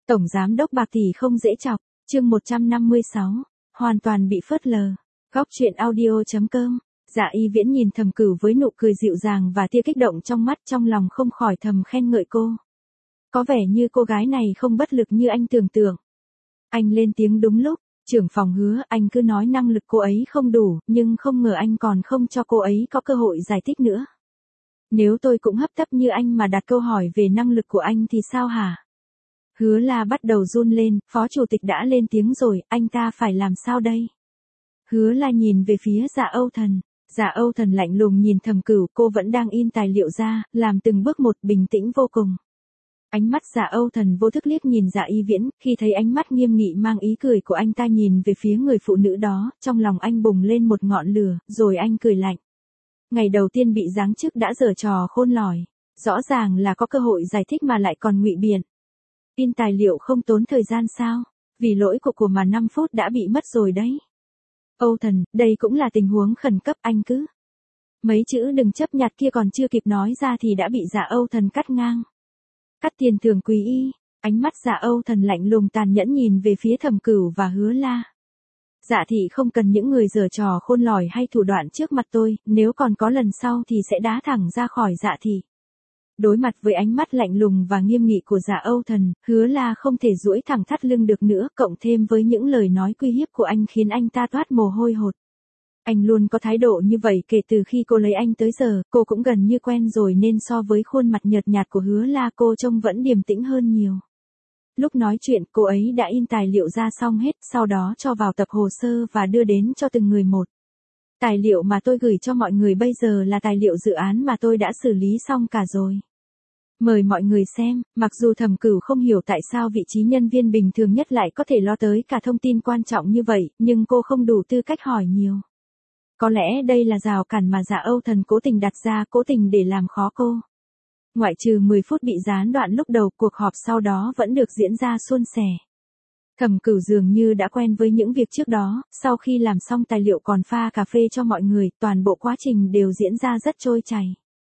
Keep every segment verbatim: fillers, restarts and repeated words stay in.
Tổng giám đốc bạc tỷ không dễ chọc, chương một trăm năm mươi sáu, hoàn toàn bị phớt lờ. Góc truyện audio chấm com. Dạ Y Viễn nhìn Thẩm Cửu với nụ cười dịu dàng và tia kích động trong mắt, trong lòng không khỏi thầm khen ngợi cô. Có vẻ như cô gái này không bất lực như anh tưởng tượng. Anh lên tiếng đúng lúc, trưởng phòng Hứa, anh cứ nói năng lực cô ấy không đủ, nhưng không ngờ anh còn không cho cô ấy có cơ hội giải thích nữa. Nếu tôi cũng hấp tấp như anh mà đặt câu hỏi về năng lực của anh thì sao hả? Hứa La bắt đầu run lên, phó chủ tịch đã lên tiếng rồi, anh ta phải làm sao đây? Hứa La nhìn về phía Dạ Âu Thần. Dạ Âu Thần lạnh lùng nhìn Thẩm Cửu, cô vẫn đang in tài liệu ra, làm từng bước một, bình tĩnh vô cùng. Ánh mắt Dạ Âu Thần vô thức liếc nhìn Dạ Y Viễn, khi thấy ánh mắt nghiêm nghị mang ý cười của anh ta nhìn về phía người phụ nữ đó, trong lòng anh bùng lên một ngọn lửa, rồi anh cười lạnh. Ngày đầu tiên bị giáng chức đã giở trò khôn lỏi, rõ ràng là có cơ hội giải thích mà lại còn ngụy biện. In tài liệu không tốn thời gian sao? Vì lỗi của của mà năm phút đã bị mất rồi đấy. Âu Thần, đây cũng là tình huống khẩn cấp, anh cứ. Mấy chữ đừng chấp nhặt kia còn chưa kịp nói ra thì đã bị Dạ Âu Thần cắt ngang. Cắt tiền thưởng quý y, ánh mắt Dạ Âu Thần lạnh lùng tàn nhẫn nhìn về phía Thẩm Cửu và Hứa La. Dạ thị không cần những người giở trò khôn lỏi hay thủ đoạn trước mặt tôi, nếu còn có lần sau thì sẽ đá thẳng ra khỏi Dạ thị. Đối mặt với ánh mắt lạnh lùng và nghiêm nghị của Dạ Âu Thần, Hứa La không thể duỗi thẳng thắt lưng được nữa, cộng thêm với những lời nói uy hiếp của anh khiến anh ta toát mồ hôi hột. Anh luôn có thái độ như vậy kể từ khi cô lấy anh tới giờ, cô cũng gần như quen rồi nên so với khuôn mặt nhợt nhạt của Hứa La cô trông vẫn điềm tĩnh hơn nhiều. Lúc nói chuyện cô ấy đã in tài liệu ra xong hết, sau đó cho vào tập hồ sơ và đưa đến cho từng người một. Tài liệu mà tôi gửi cho mọi người bây giờ là tài liệu dự án mà tôi đã xử lý xong cả rồi. Mời mọi người xem, mặc dù Thẩm Cửu không hiểu tại sao vị trí nhân viên bình thường nhất lại có thể lo tới cả thông tin quan trọng như vậy, nhưng cô không đủ tư cách hỏi nhiều. Có lẽ đây là rào cản mà Dạ Âu Thần cố tình đặt ra, cố tình để làm khó cô. Ngoại trừ mười phút bị gián đoạn lúc đầu, cuộc họp sau đó vẫn được diễn ra suôn sẻ. Thẩm Cửu dường như đã quen với những việc trước đó, sau khi làm xong tài liệu còn pha cà phê cho mọi người, toàn bộ quá trình đều diễn ra rất trôi chảy.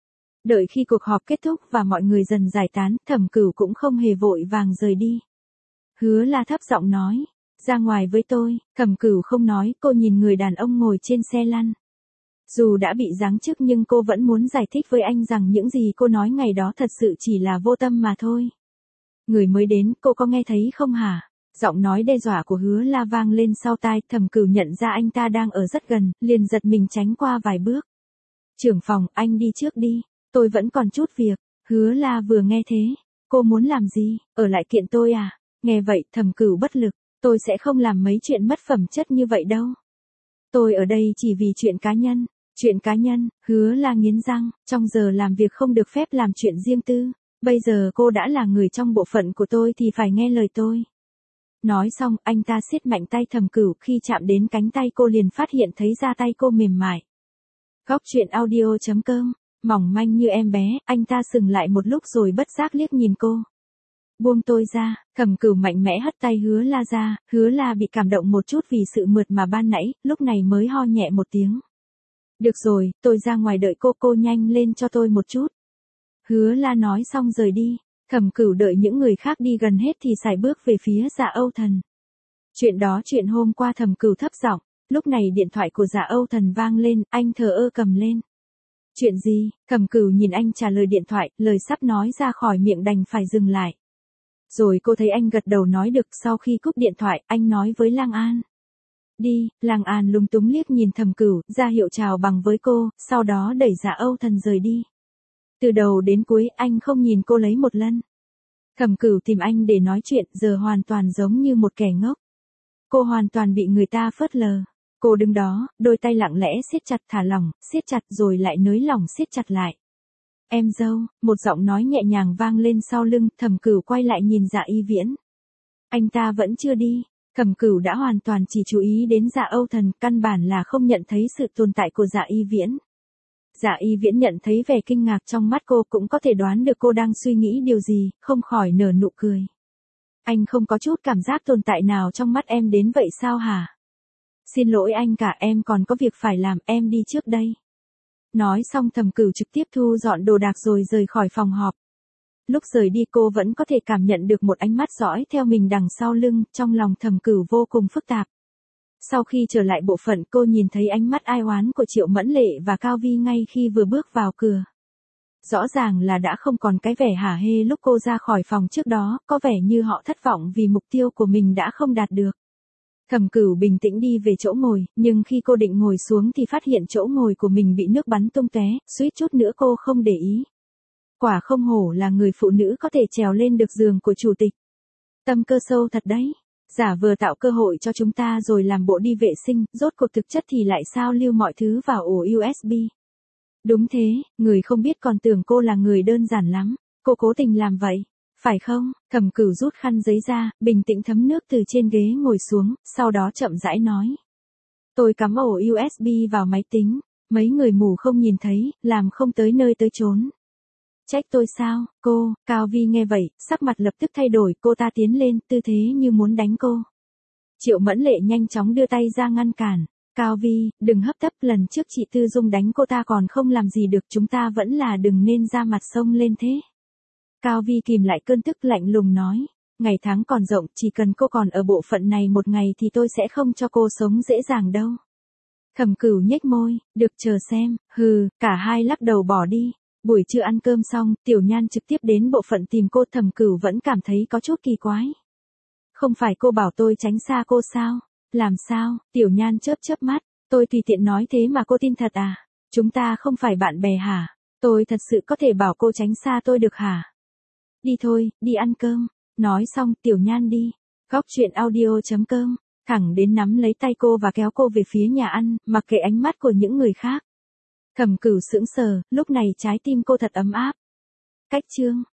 Đợi khi cuộc họp kết thúc và mọi người dần giải tán, Thẩm Cửu cũng không hề vội vàng rời đi. Hứa La thấp giọng nói, ra ngoài với tôi. Thẩm Cửu không nói, cô nhìn người đàn ông ngồi trên xe lăn. Dù đã bị giáng chức nhưng cô vẫn muốn giải thích với anh rằng những gì cô nói ngày đó thật sự chỉ là vô tâm mà thôi. Người mới đến, cô có nghe thấy không hả? Giọng nói đe dọa của Hứa La vang lên sau tai, Thẩm Cửu nhận ra anh ta đang ở rất gần, liền giật mình tránh qua vài bước. Trưởng phòng, anh đi trước đi, tôi vẫn còn chút việc. Hứa La vừa nghe thế, cô muốn làm gì, ở lại kiện tôi à? Nghe vậy, Thẩm Cửu bất lực, tôi sẽ không làm mấy chuyện mất phẩm chất như vậy đâu. Tôi ở đây chỉ vì chuyện cá nhân. Chuyện cá nhân, Hứa La nghiến răng, trong giờ làm việc không được phép làm chuyện riêng tư. Bây giờ cô đã là người trong bộ phận của tôi thì phải nghe lời tôi. Nói xong, anh ta siết mạnh tay Thẩm Cửu, khi chạm đến cánh tay cô liền phát hiện thấy da tay cô mềm mại. Góc truyện audio chấm com, mỏng manh như em bé, anh ta sừng lại một lúc rồi bất giác liếc nhìn cô. Buông tôi ra. Thẩm Cửu mạnh mẽ hất tay Hứa La ra, Hứa La bị cảm động một chút vì sự mượt mà ban nãy, lúc này mới ho nhẹ một tiếng. Được rồi, tôi ra ngoài đợi cô, cô nhanh lên cho tôi một chút. Hứa La nói xong rời đi. Thẩm Cửu đợi những người khác đi gần hết thì sải bước về phía Dạ Âu Thần. Chuyện đó chuyện hôm qua, Thẩm Cửu thấp giọng. Lúc này điện thoại của Dạ Âu Thần vang lên, anh thờ ơ cầm lên. Chuyện gì? Thẩm Cửu nhìn anh trả lời điện thoại, lời sắp nói ra khỏi miệng đành phải dừng lại. Rồi cô thấy anh gật đầu nói được, sau khi cúp điện thoại, anh nói với Lang An. Đi. Lang An lúng túng liếc nhìn Thẩm Cửu, ra hiệu chào bằng với cô, sau đó đẩy Dạ Âu Thần rời đi. Từ đầu đến cuối anh không nhìn cô lấy một lần. Thẩm Cửu tìm anh để nói chuyện, giờ hoàn toàn giống như một kẻ ngốc. Cô hoàn toàn bị người ta phớt lờ. Cô đứng đó, đôi tay lặng lẽ siết chặt, thả lỏng, siết chặt rồi lại nới lỏng siết chặt lại. Em dâu, một giọng nói nhẹ nhàng vang lên sau lưng, Thẩm Cửu quay lại nhìn Dạ Y Viễn. Anh ta vẫn chưa đi. Thẩm Cửu đã hoàn toàn chỉ chú ý đến Dạ Âu Thần, căn bản là không nhận thấy sự tồn tại của Dạ Y Viễn. Dạ Y Viễn nhận thấy vẻ kinh ngạc trong mắt cô, cũng có thể đoán được cô đang suy nghĩ điều gì, không khỏi nở nụ cười. Anh không có chút cảm giác tồn tại nào trong mắt em đến vậy sao hả? Xin lỗi anh cả, em còn có việc phải làm, em đi trước đây. Nói xong Thẩm Cửu trực tiếp thu dọn đồ đạc rồi rời khỏi phòng họp. Lúc rời đi cô vẫn có thể cảm nhận được một ánh mắt dõi theo mình đằng sau lưng, trong lòng Thẩm Cửu vô cùng phức tạp. Sau khi trở lại bộ phận cô nhìn thấy ánh mắt ai oán của Triệu Mẫn Lệ và Cao Vi ngay khi vừa bước vào cửa. Rõ ràng là đã không còn cái vẻ hả hê lúc cô ra khỏi phòng trước đó, có vẻ như họ thất vọng vì mục tiêu của mình đã không đạt được. Thẩm Cửu bình tĩnh đi về chỗ ngồi, nhưng khi cô định ngồi xuống thì phát hiện chỗ ngồi của mình bị nước bắn tung tóe, suýt chút nữa cô không để ý. Quả không hổ là người phụ nữ có thể trèo lên được giường của chủ tịch. Tâm cơ sâu thật đấy. Giả vờ tạo cơ hội cho chúng ta rồi làm bộ đi vệ sinh, rốt cuộc thực chất thì lại sao lưu mọi thứ vào ổ u ét bê. Đúng thế, người không biết còn tưởng cô là người đơn giản lắm. Cô cố tình làm vậy, phải không? Thẩm Cửu rút khăn giấy ra, bình tĩnh thấm nước từ trên ghế ngồi xuống, sau đó chậm rãi nói. Tôi cắm ổ u ét bê vào máy tính, mấy người mù không nhìn thấy, làm không tới nơi tới chốn. Trách tôi sao, cô? Cao Vi nghe vậy, sắc mặt lập tức thay đổi, cô ta tiến lên, tư thế như muốn đánh cô. Triệu Mẫn Lệ nhanh chóng đưa tay ra ngăn cản. Cao Vi, đừng hấp tấp, lần trước chị Tư Dung đánh cô ta còn không làm gì được, chúng ta vẫn là đừng nên ra mặt xông lên thế. Cao Vi kìm lại cơn tức lạnh lùng nói, ngày tháng còn rộng, chỉ cần cô còn ở bộ phận này một ngày thì tôi sẽ không cho cô sống dễ dàng đâu. Thẩm Cửu nhếch môi, được chờ xem, hừ, cả hai lắc đầu bỏ đi. Buổi trưa ăn cơm xong, Tiểu Nhan trực tiếp đến bộ phận tìm cô. Thẩm Cửu vẫn cảm thấy có chút kỳ quái. Không phải cô bảo tôi tránh xa cô sao? Làm sao? Tiểu Nhan chớp chớp mắt, tôi tùy tiện nói thế mà cô tin thật à? Chúng ta không phải bạn bè hả? Tôi thật sự có thể bảo cô tránh xa tôi được hả? Đi thôi, đi ăn cơm. Nói xong, Tiểu Nhan đi. Góc truyện audio chấm com, thẳng đến nắm lấy tay cô và kéo cô về phía nhà ăn, mặc kệ ánh mắt của những người khác. Thẩm Cửu sững sờ, lúc này trái tim cô thật ấm áp. Cách chương